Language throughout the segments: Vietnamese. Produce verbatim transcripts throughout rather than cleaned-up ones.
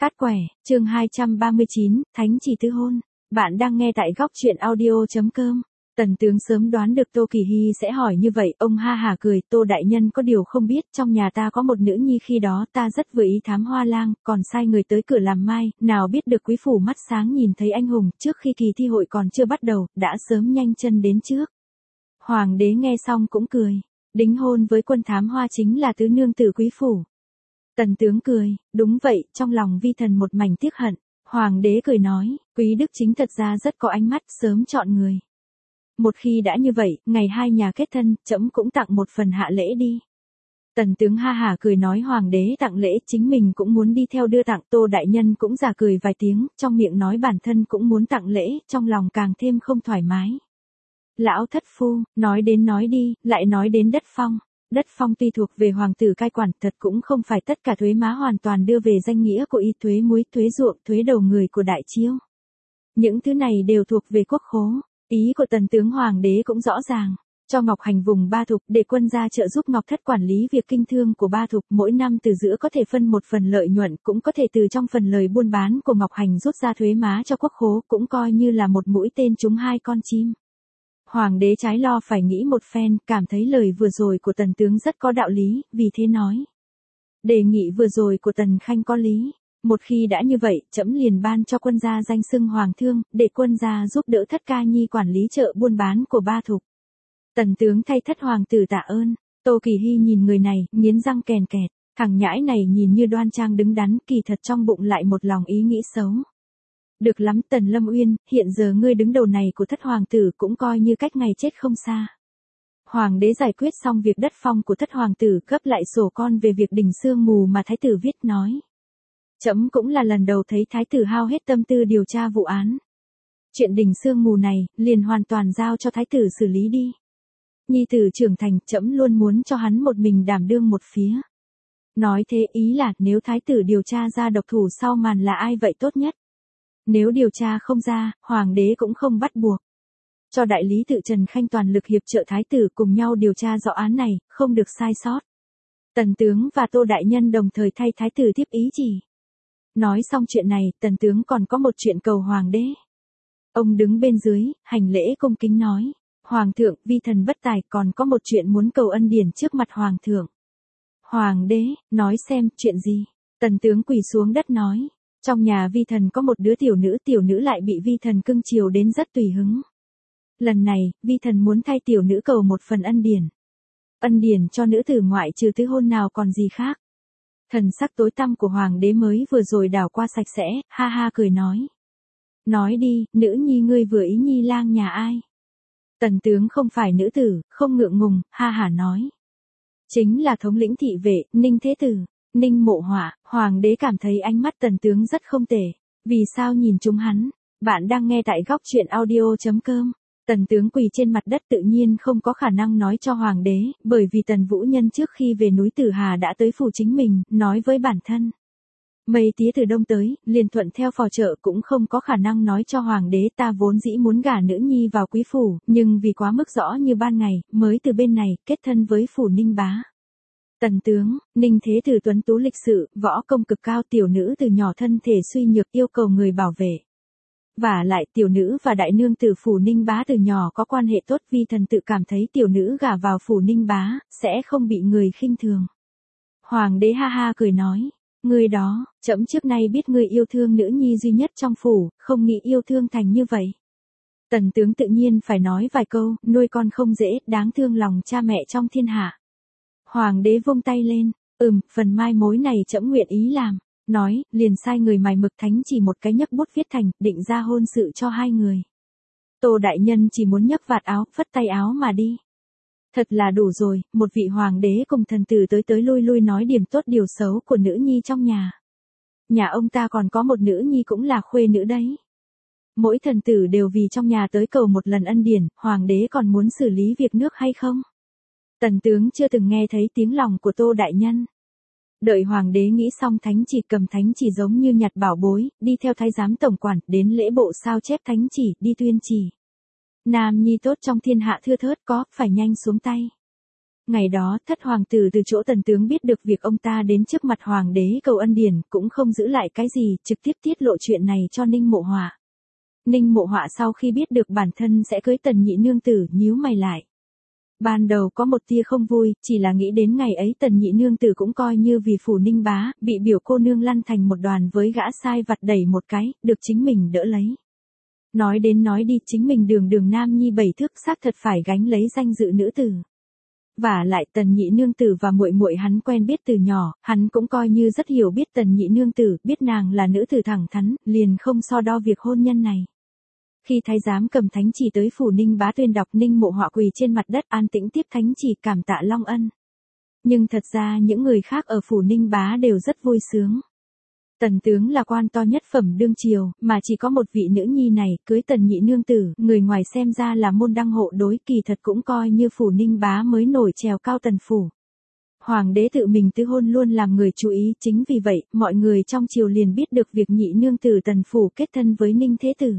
Cát quẻ, chương hai trăm ba mươi chín, Thánh chỉ tứ hôn. Bạn đang nghe tại góc truyện audio.com. Tần tướng sớm đoán được Tô Kỳ Hy sẽ hỏi như vậy, ông ha hả cười, Tô đại nhân có điều không biết, trong nhà ta có một nữ nhi khi đó ta rất vừa ý thám hoa lang, còn sai người tới cửa làm mai, nào biết được quý phủ mắt sáng nhìn thấy anh hùng, trước khi kỳ thi hội còn chưa bắt đầu, đã sớm nhanh chân đến trước. Hoàng đế nghe xong cũng cười, đính hôn với quân thám hoa chính là tứ nương tử quý phủ. Tần tướng cười, đúng vậy, trong lòng vi thần một mảnh tiếc hận. Hoàng đế cười nói, quý đức chính thật ra rất có ánh mắt, sớm chọn người. Một khi đã như vậy, ngày hai nhà kết thân, trẫm cũng tặng một phần hạ lễ đi. Tần tướng ha hả cười nói hoàng đế tặng lễ, chính mình cũng muốn đi theo đưa tặng. Tô đại nhân cũng giả cười vài tiếng, trong miệng nói bản thân cũng muốn tặng lễ, trong lòng càng thêm không thoải mái. Lão thất phu, nói đến nói đi, lại nói đến đất phong. Đất phong tuy thuộc về hoàng tử cai quản, thật cũng không phải tất cả thuế má hoàn toàn đưa về danh nghĩa của y, thuế muối, thuế ruộng, thuế đầu người của đại chiêu. Những thứ này đều thuộc về quốc khố. Ý của tần tướng hoàng đế cũng rõ ràng, cho Ngọc Hành vùng Ba Thục để quân ra trợ giúp Ngọc Thất quản lý việc kinh thương của Ba Thục, mỗi năm từ giữa có thể phân một phần lợi nhuận, cũng có thể từ trong phần lời buôn bán của Ngọc Hành rút ra thuế má cho quốc khố, cũng coi như là một mũi tên trúng hai con chim. Hoàng đế trái lo phải nghĩ một phen, cảm thấy lời vừa rồi của tần tướng rất có đạo lý, vì thế nói. Đề nghị vừa rồi của tần khanh có lý. Một khi đã như vậy, trẫm liền ban cho quân gia danh xưng hoàng thương, để quân gia giúp đỡ Thất ca nhi quản lý chợ buôn bán của Ba Thục. Tần tướng thay thất hoàng tử tạ ơn. Tô Kỳ Hy nhìn người này, nghiến răng kèn kẹt, thằng nhãi này nhìn như đoan trang đứng đắn, kỳ thật trong bụng lại một lòng ý nghĩ xấu. Được lắm Tần Lâm Uyên, hiện giờ ngươi đứng đầu này của thất hoàng tử cũng coi như cách ngày chết không xa. Hoàng đế giải quyết xong việc đất phong của thất hoàng tử, gấp lại sổ con về việc đỉnh sương mù mà thái tử viết nói. Trẫm cũng là lần đầu thấy thái tử hao hết tâm tư điều tra vụ án. Chuyện đỉnh sương mù này, liền hoàn toàn giao cho thái tử xử lý đi. Nhi tử trưởng thành, trẫm luôn muốn cho hắn một mình đảm đương một phía. Nói thế ý là nếu thái tử điều tra ra độc thủ sau màn là ai vậy tốt nhất. Nếu điều tra không ra, hoàng đế cũng không bắt buộc. Cho đại lý tự Trần Khanh toàn lực hiệp trợ thái tử cùng nhau điều tra rõ án này, không được sai sót. Tần tướng và Tô đại nhân đồng thời thay thái tử tiếp ý chỉ. Nói xong chuyện này, tần tướng còn có một chuyện cầu hoàng đế. Ông đứng bên dưới, hành lễ cung kính nói. Hoàng thượng, vi thần bất tài, còn có một chuyện muốn cầu ân điển trước mặt hoàng thượng. Hoàng đế, nói xem, chuyện gì? Tần tướng quỳ xuống đất nói. Trong nhà vi thần có một đứa tiểu nữ, tiểu nữ lại bị vi thần cưng chiều đến rất tùy hứng. Lần này, vi thần muốn thay tiểu nữ cầu một phần ân điển. Ân điển cho nữ tử ngoại trừ tứ hôn nào còn gì khác. Thần sắc tối tăm của hoàng đế mới vừa rồi đảo qua sạch sẽ, ha ha cười nói. Nói đi, nữ nhi ngươi vừa ý nhi lang nhà ai? Tần tướng không phải nữ tử, không ngượng ngùng, ha hả nói. Chính là thống lĩnh thị vệ, Ninh Thế Tử. Ninh Mộ Họa, hoàng đế cảm thấy ánh mắt tần tướng rất không tệ. Vì sao nhìn chúng hắn? Bạn đang nghe tại góc truyện audio.com. Tần tướng quỳ trên mặt đất tự nhiên không có khả năng nói cho hoàng đế, bởi vì Tần Vũ Nhân trước khi về núi Tử Hà đã tới phủ chính mình, nói với bản thân. Mây tía từ đông tới, liền thuận theo phò trợ cũng không có khả năng nói cho hoàng đế ta vốn dĩ muốn gả nữ nhi vào quý phủ, nhưng vì quá mức rõ như ban ngày, mới từ bên này, kết thân với phủ Ninh Bá. Tần tướng, Ninh Thế Tử tuấn tú lịch sự, võ công cực cao, tiểu nữ từ nhỏ thân thể suy nhược yêu cầu người bảo vệ. Và lại tiểu nữ và đại nương tử phủ Ninh Bá từ nhỏ có quan hệ tốt, vi thần tự cảm thấy tiểu nữ gả vào phủ Ninh Bá, sẽ không bị người khinh thường. Hoàng đế ha ha cười nói, ngươi đó, trẫm trước nay biết ngươi yêu thương nữ nhi duy nhất trong phủ, không nghĩ yêu thương thành như vậy. Tần tướng tự nhiên phải nói vài câu, nuôi con không dễ, đáng thương lòng cha mẹ trong thiên hạ. Hoàng đế vung tay lên, ừm, phần mai mối này trẫm nguyện ý làm, nói, liền sai người mài mực thánh chỉ một cái nhấc bút viết thành, định ra hôn sự cho hai người. Tô đại nhân chỉ muốn nhấc vạt áo, phất tay áo mà đi. Thật là đủ rồi, một vị hoàng đế cùng thần tử tới tới lui lui nói điểm tốt điều xấu của nữ nhi trong nhà. Nhà ông ta còn có một nữ nhi cũng là khuê nữ đấy. Mỗi thần tử đều vì trong nhà tới cầu một lần ân điển, hoàng đế còn muốn xử lý việc nước hay không? Tần tướng chưa từng nghe thấy tiếng lòng của Tô đại nhân. Đợi hoàng đế nghĩ xong thánh chỉ, cầm thánh chỉ giống như nhặt bảo bối, đi theo thái giám tổng quản, đến lễ bộ sao chép thánh chỉ, đi tuyên chỉ. Nam nhi tốt trong thiên hạ thưa thớt có, phải nhanh xuống tay. Ngày đó, thất hoàng tử từ chỗ tần tướng biết được việc ông ta đến trước mặt hoàng đế cầu ân điển, cũng không giữ lại cái gì, trực tiếp tiết lộ chuyện này cho Ninh Mộ Họa. Ninh Mộ Họa sau khi biết được bản thân sẽ cưới tần nhị nương tử, nhíu mày lại. Ban đầu có một tia không vui, chỉ là nghĩ đến ngày ấy tần nhị nương tử cũng coi như vì phủ Ninh bá, bị biểu cô nương lăn thành một đoàn với gã sai vặt đẩy một cái, được chính mình đỡ lấy. Nói đến nói đi, chính mình đường đường nam nhi bảy thước xác thật phải gánh lấy danh dự nữ tử. Vả lại tần nhị nương tử và muội muội hắn quen biết từ nhỏ, hắn cũng coi như rất hiểu biết tần nhị nương tử, biết nàng là nữ tử thẳng thắn, liền không so đo việc hôn nhân này. Khi thái giám cầm thánh chỉ tới phủ Ninh bá tuyên đọc, Ninh Mộ Họa quỳ trên mặt đất an tĩnh tiếp thánh chỉ, cảm tạ long ân. Nhưng thật ra những người khác ở phủ Ninh bá đều rất vui sướng. Tần tướng là quan to nhất phẩm đương triều, mà chỉ có một vị nữ nhi này, cưới tần nhị nương tử, người ngoài xem ra là môn đăng hộ đối, kỳ thật cũng coi như phủ Ninh bá mới nổi trèo cao tần phủ. Hoàng đế tự mình tứ hôn luôn làm người chú ý, chính vì vậy, mọi người trong triều liền biết được việc nhị nương tử tần phủ kết thân với Ninh thế tử.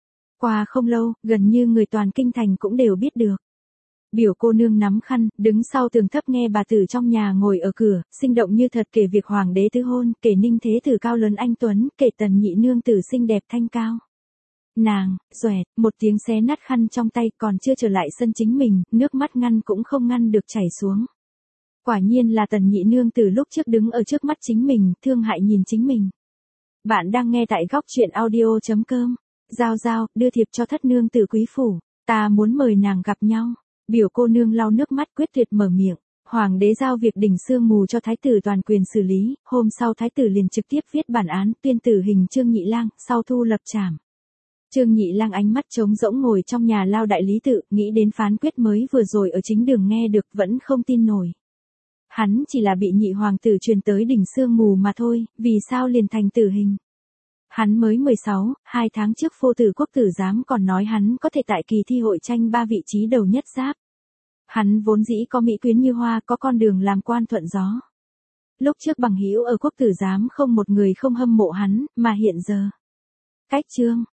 Qua không lâu, gần như người toàn kinh thành cũng đều biết được. Biểu cô nương nắm khăn, đứng sau tường thấp nghe bà tử trong nhà ngồi ở cửa, sinh động như thật kể việc hoàng đế tứ hôn, kể Ninh thế tử cao lớn anh tuấn, kể tần nhị nương tử xinh đẹp thanh cao. Nàng, xoẹt, một tiếng xé nát khăn trong tay, còn chưa trở lại sân chính mình, nước mắt ngăn cũng không ngăn được chảy xuống. Quả nhiên là tần nhị nương tử lúc trước đứng ở trước mắt chính mình, thương hại nhìn chính mình. Bạn đang nghe tại góc truyện audio chấm com. Giao giao, đưa thiệp cho thất nương tử quý phủ, ta muốn mời nàng gặp nhau. Biểu cô nương lau nước mắt quyết tuyệt mở miệng. Hoàng đế giao việc đỉnh sương mù cho thái tử toàn quyền xử lý, hôm sau thái tử liền trực tiếp viết bản án tuyên tử hình Trương Nhị Lang, sau thu lập trảm. Trương Nhị Lang ánh mắt trống rỗng ngồi trong nhà lao đại lý tự, nghĩ đến phán quyết mới vừa rồi ở chính đường nghe được vẫn không tin nổi. Hắn chỉ là bị nhị hoàng tử truyền tới đỉnh sương mù mà thôi, vì sao liền thành tử hình? Hắn mới mười sáu, hai tháng trước Phô Tử Quốc tử giám còn nói hắn có thể tại kỳ thi hội tranh ba vị trí đầu nhất giáp. Hắn vốn dĩ có mỹ quyến như hoa, có con đường làm quan thuận gió. Lúc trước bằng hữu ở quốc tử giám không một người không hâm mộ hắn, mà hiện giờ. Cách chương,